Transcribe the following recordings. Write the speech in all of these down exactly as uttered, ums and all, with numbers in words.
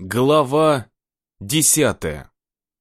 Глава десятая.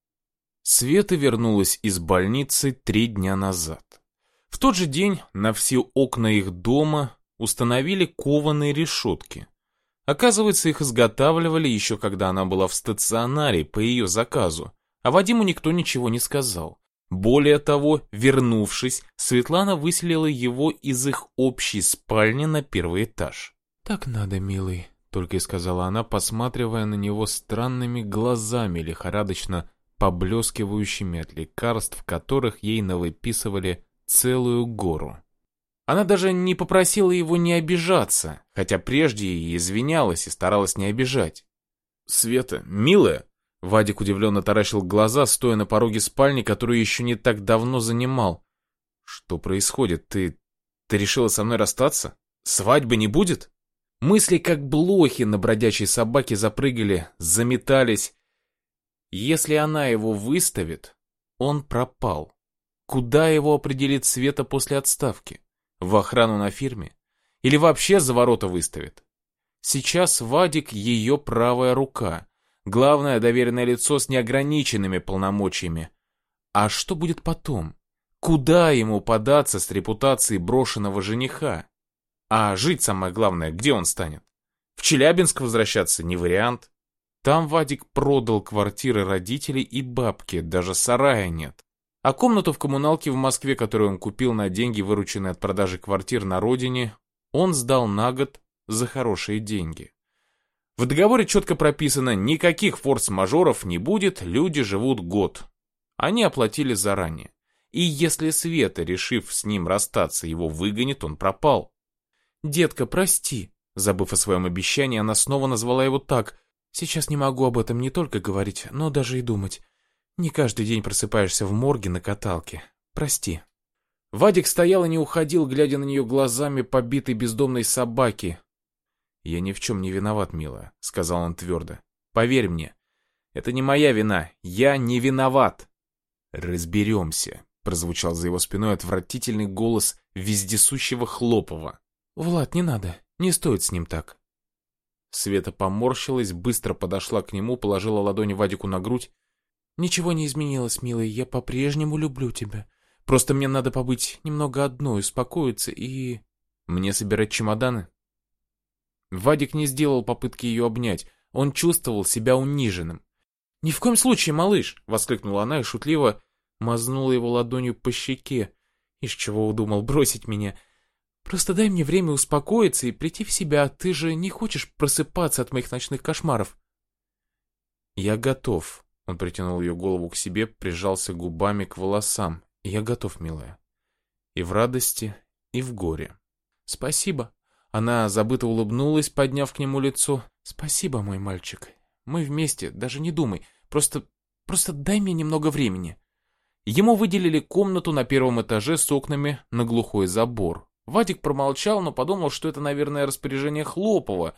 Света вернулась из больницы три дня назад. В тот же день на все окна их дома установили кованые решетки. Оказывается, их изготавливали еще когда она была в стационаре по ее заказу, а Вадиму никто ничего не сказал. Более того, вернувшись, Светлана выселила его из их общей спальни на первый этаж. «Так надо, милый», — только и сказала она, посматривая на него странными глазами, лихорадочно поблескивающими от лекарств, которых ей навыписывали целую гору. Она даже не попросила его не обижаться, хотя прежде и извинялась и старалась не обижать. «Света, милая!» Вадик удивленно таращил глаза, стоя на пороге спальни, которую еще не так давно занимал. «Что происходит? Ты... ты решила со мной расстаться? Свадьбы не будет?» Мысли, как блохи на бродячей собаке, запрыгали, заметались. Если она его выставит, он пропал. Куда его определит Света после отставки? В охрану на фирме? Или вообще за ворота выставит? Сейчас Вадик ее правая рука, главное доверенное лицо с неограниченными полномочиями. А что будет потом? Куда ему податься с репутацией брошенного жениха? А жить, самое главное, где он станет? В Челябинск возвращаться не вариант. Там Вадик продал квартиры родителей и бабки, даже сарая нет. А комнату в коммуналке в Москве, которую он купил на деньги, вырученные от продажи квартир на родине, он сдал на год за хорошие деньги. В договоре четко прописано, никаких форс-мажоров не будет, люди живут год. Они оплатили заранее. И если Света, решив с ним расстаться, его выгонит, он пропал. «Детка, прости», забыв о своем обещании, она снова назвала его так. «Сейчас не могу об этом не только говорить, но даже и думать. Не каждый день просыпаешься в морге на каталке. Прости». Вадик стоял и не уходил, глядя на нее глазами побитой бездомной собаки. «Я ни в чем не виноват, милая», — сказал он твердо. «Поверь мне, это не моя вина, я не виноват». «Разберемся», — прозвучал за его спиной отвратительный голос вездесущего Хлопова. «Влад, не надо, не стоит с ним так». Света поморщилась, быстро подошла к нему, положила ладони Вадику на грудь. «Ничего не изменилось, милый, я по-прежнему люблю тебя. Просто мне надо побыть немного одной, успокоиться и...» «Мне собирать чемоданы?» Вадик не сделал попытки ее обнять, он чувствовал себя униженным. «Ни в коем случае, малыш!» — воскликнула она и шутливо мазнула его ладонью по щеке. «Из чего удумал бросить меня? Просто дай мне время успокоиться и прийти в себя, ты же не хочешь просыпаться от моих ночных кошмаров?» «Я готов», — он притянул ее голову к себе, прижался губами к волосам. «Я готов, милая. И в радости, и в горе». «Спасибо». Она забыто улыбнулась, подняв к нему лицо. «Спасибо, мой мальчик. Мы вместе, даже не думай. Просто, просто дай мне немного времени». Ему выделили комнату на первом этаже с окнами на глухой забор. Вадик промолчал, но подумал, что это, наверное, распоряжение Хлопова.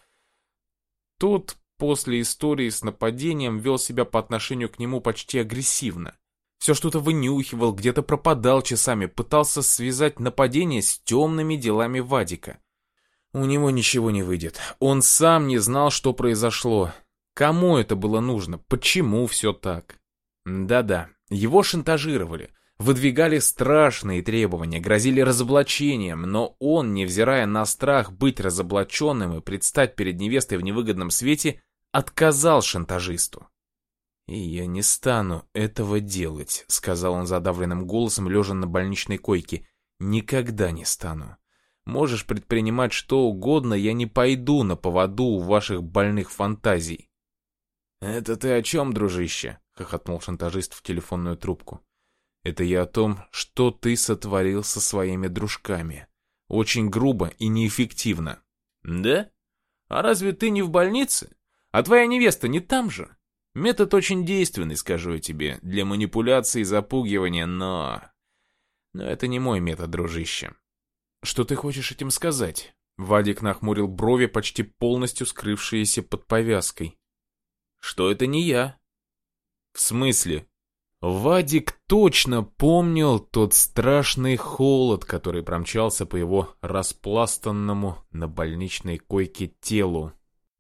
Тот после истории с нападением вел себя по отношению к нему почти агрессивно. Все что-то вынюхивал, где-то пропадал часами, пытался связать нападение с темными делами Вадика. У него ничего не выйдет. Он сам не знал, что произошло. Кому это было нужно? Почему все так? Да-да, его шантажировали. Выдвигали страшные требования, грозили разоблачением, но он, невзирая на страх быть разоблаченным и предстать перед невестой в невыгодном свете, отказал шантажисту. «И я не стану этого делать», — сказал он задавленным голосом, лежа на больничной койке. «Никогда не стану. Можешь предпринимать что угодно, я не пойду на поводу у ваших больных фантазий». «Это ты о чем, дружище?» — хохотнул шантажист в телефонную трубку. «Это я о том, что ты сотворил со своими дружками. Очень грубо и неэффективно». «Да? А разве ты не в больнице? А твоя невеста не там же? Метод очень действенный, скажу я тебе, для манипуляции и запугивания, но... Но это не мой метод, дружище». «Что ты хочешь этим сказать?» Вадик нахмурил брови, почти полностью скрывшиеся под повязкой. «Что это не я». «В смысле?» Вадик точно помнил тот страшный холод, который промчался по его распластанному на больничной койке телу.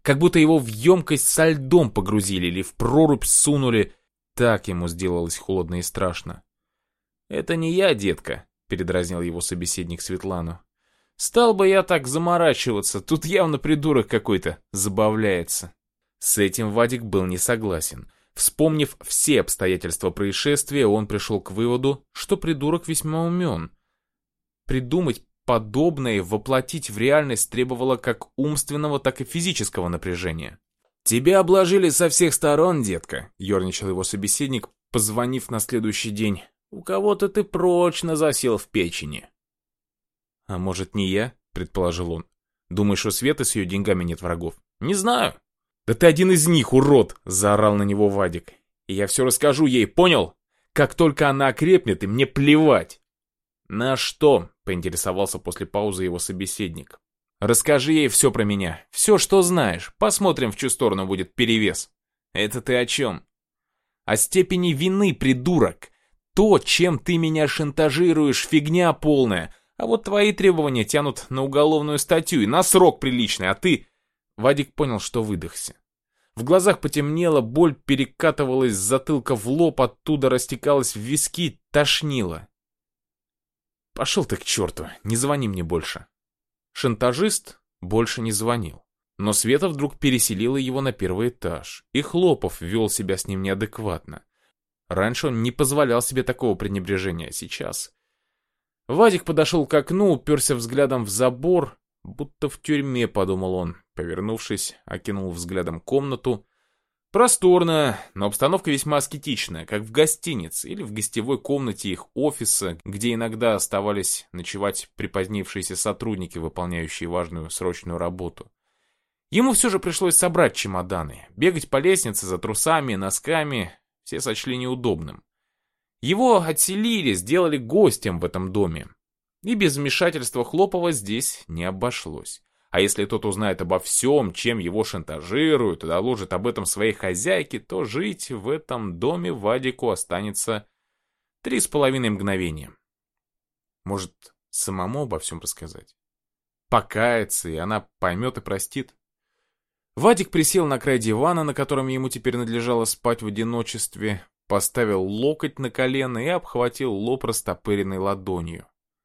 Как будто его в емкость со льдом погрузили или в прорубь сунули. Так ему сделалось холодно и страшно. «Это не я, детка», — передразнил его собеседник Светлану. «Стал бы я так заморачиваться, тут явно придурок какой-то забавляется». С этим Вадик был не согласен. Вспомнив все обстоятельства происшествия, он пришел к выводу, что придурок весьма умен. Придумать подобное и воплотить в реальность требовало как умственного, так и физического напряжения. «Тебя обложили со всех сторон, детка», — ерничал его собеседник, позвонив на следующий день. «У кого-то ты прочно засел в печени». «А может, не я?» — предположил он. «Думаешь, у Светы с ее деньгами нет врагов?» «Не знаю». «Да ты один из них, урод!» — заорал на него Вадик. «И я все расскажу ей, понял? Как только она окрепнет, и мне плевать». «На что?» — поинтересовался после паузы его собеседник. «Расскажи ей все про меня, все, что знаешь. Посмотрим, в чью сторону будет перевес». «Это ты о чем?» «О степени вины, придурок. То, чем ты меня шантажируешь, фигня полная. А вот твои требования тянут на уголовную статью и на срок приличный, а ты...» Вадик понял, что выдохся. В глазах потемнело, боль перекатывалась с затылка в лоб, оттуда растекалась в виски, тошнило. «Пошел ты к черту, не звони мне больше». Шантажист больше не звонил. Но Света вдруг переселила его на первый этаж, и Хлопов вел себя с ним неадекватно. Раньше он не позволял себе такого пренебрежения, а сейчас... Вадик подошел к окну, уперся взглядом в забор, будто в тюрьме, подумал он. Повернувшись, окинул взглядом комнату. Просторно, но обстановка весьма аскетичная, как в гостинице или в гостевой комнате их офиса, где иногда оставались ночевать припозднившиеся сотрудники, выполняющие важную срочную работу. Ему все же пришлось собрать чемоданы. Бегать по лестнице за трусами и носками все сочли неудобным. Его отселили, сделали гостем в этом доме. И без вмешательства Хлопова здесь не обошлось. А если тот узнает обо всем, чем его шантажируют, и доложит об этом своей хозяйке, то жить в этом доме Вадику останется три с половиной мгновения. Может, самому обо всем рассказать? Покаяться, и она поймет и простит. Вадик присел на край дивана, на котором ему теперь надлежало спать в одиночестве, поставил локоть на колено и обхватил лоб растопыренной ладонью.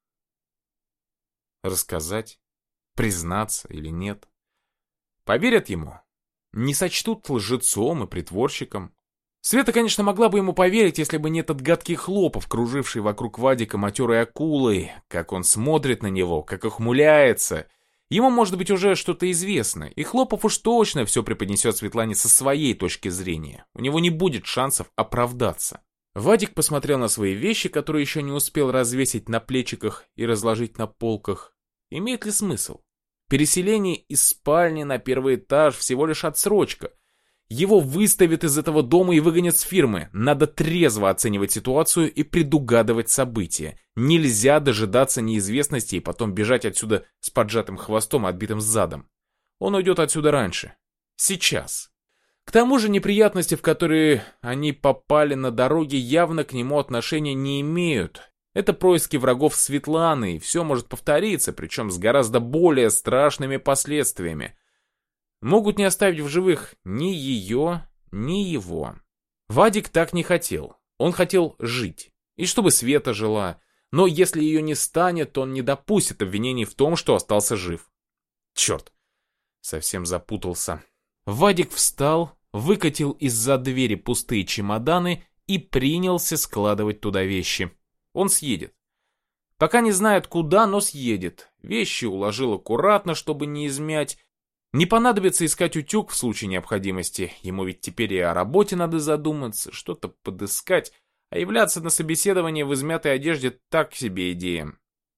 Рассказать? Признаться или нет? Поверят ему? Не сочтут лжецом и притворщиком? Света, конечно, могла бы ему поверить, если бы не этот гадкий Хлопов, круживший вокруг Вадика матерой акулой, как он смотрит на него, как ухмыляется. Ему, может быть, уже что-то известно, и Хлопов уж точно все преподнесет Светлане со своей точки зрения. У него не будет шансов оправдаться. Вадик посмотрел на свои вещи, которые еще не успел развесить на плечиках и разложить на полках. Имеет ли смысл? Переселение из спальни на первый этаж всего лишь отсрочка. Его выставят из этого дома и выгонят с фирмы. Надо трезво оценивать ситуацию и предугадывать события. Нельзя дожидаться неизвестности и потом бежать отсюда с поджатым хвостом и отбитым задом. Он уйдет отсюда раньше. Сейчас. К тому же неприятности, в которые они попали на дороге, явно к нему отношения не имеют. Это происки врагов Светланы, и все может повториться, причем с гораздо более страшными последствиями. Могут не оставить в живых ни ее, ни его. Вадик так не хотел. Он хотел жить. И чтобы Света жила. Но если ее не станет, он не допустит обвинений в том, что остался жив. Черт. Совсем запутался. Вадик встал, выкатил из-за двери пустые чемоданы и принялся складывать туда вещи. Он съедет. Пока не знает куда, но съедет. Вещи уложил аккуратно, чтобы не измять. Не понадобится искать утюг в случае необходимости. Ему ведь теперь и о работе надо задуматься, что-то подыскать. А являться на собеседование в измятой одежде так себе идея.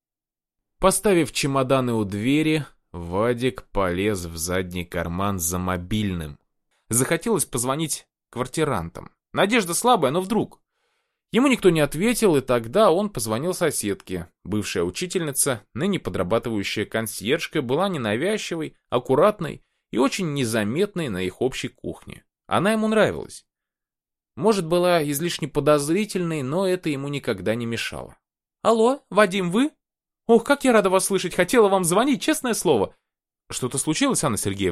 Поставив чемоданы у двери, Вадик полез в задний карман за мобильным. Захотелось позвонить квартирантам. Надежда слабая, но вдруг. Ему никто не ответил, и тогда он позвонил соседке. Бывшая учительница, ныне подрабатывающая консьержкой, была ненавязчивой, аккуратной и очень незаметной на их общей кухне. Она ему нравилась. Может, была излишне подозрительной, но это ему никогда не мешало. «Алло, Вадим, вы? Ох, как я рада вас слышать, хотела вам звонить, честное слово». «Что-то случилось, Анна Сергеевна?»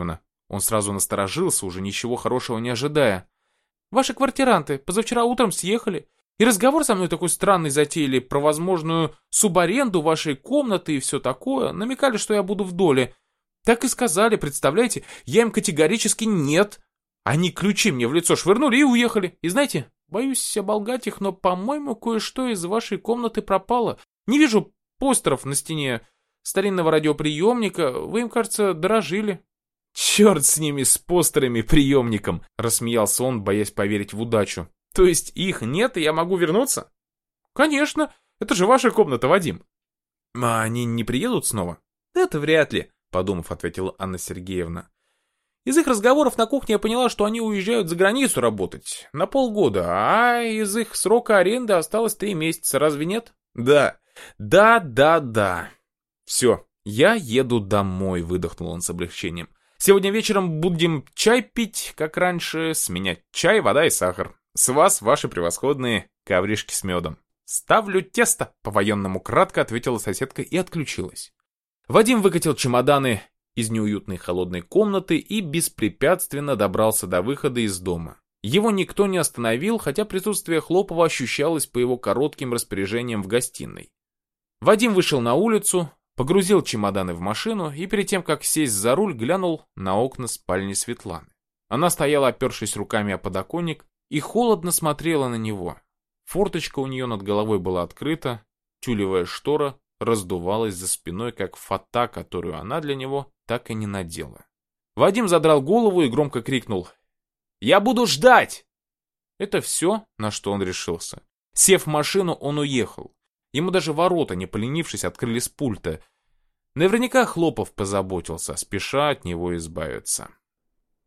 Он сразу насторожился, уже ничего хорошего не ожидая. «Ваши квартиранты позавчера утром съехали, и разговор со мной такой странный затеяли про возможную субаренду вашей комнаты и все такое, намекали, что я буду в доле. Так и сказали, представляете, я им категорически нет. Они ключи мне в лицо швырнули и уехали. И знаете, боюсь оболгать их, но, по-моему, кое-что из вашей комнаты пропало. Не вижу постеров на стене старинного радиоприемника, вы им, кажется, дорожили». «Черт с ними, с постерами, приемником!» — рассмеялся он, боясь поверить в удачу. «То есть их нет, и я могу вернуться?» «Конечно, это же ваша комната, Вадим». «А они не приедут снова?» «Это вряд ли», — подумав, ответила Анна Сергеевна. «Из их разговоров на кухне я поняла, что они уезжают за границу работать на полгода, а из их срока аренды осталось три месяца, разве нет?» «Да, да, да, да. Все, я еду домой», — выдохнул он с облегчением. «Сегодня вечером будем чай пить, как раньше, с меня чай, вода и сахар. С вас ваши превосходные ковришки с медом». «Ставлю тесто», — по-военному кратко ответила соседка и отключилась. Вадим выкатил чемоданы из неуютной холодной комнаты и беспрепятственно добрался до выхода из дома. Его никто не остановил, хотя присутствие Хлопова ощущалось по его коротким распоряжениям в гостиной. Вадим вышел на улицу, погрузил чемоданы в машину и перед тем, как сесть за руль, глянул на окна спальни Светланы. Она стояла, опершись руками о подоконник, и холодно смотрела на него. Форточка у нее над головой была открыта, тюлевая штора раздувалась за спиной, как фата, которую она для него так и не надела. Вадим задрал голову и громко крикнул: «Я буду ждать!» Это все, на что он решился. Сев в машину, он уехал. Ему даже ворота, не поленившись, открыли с пульта. Наверняка Хлопов позаботился, спеша от него избавиться.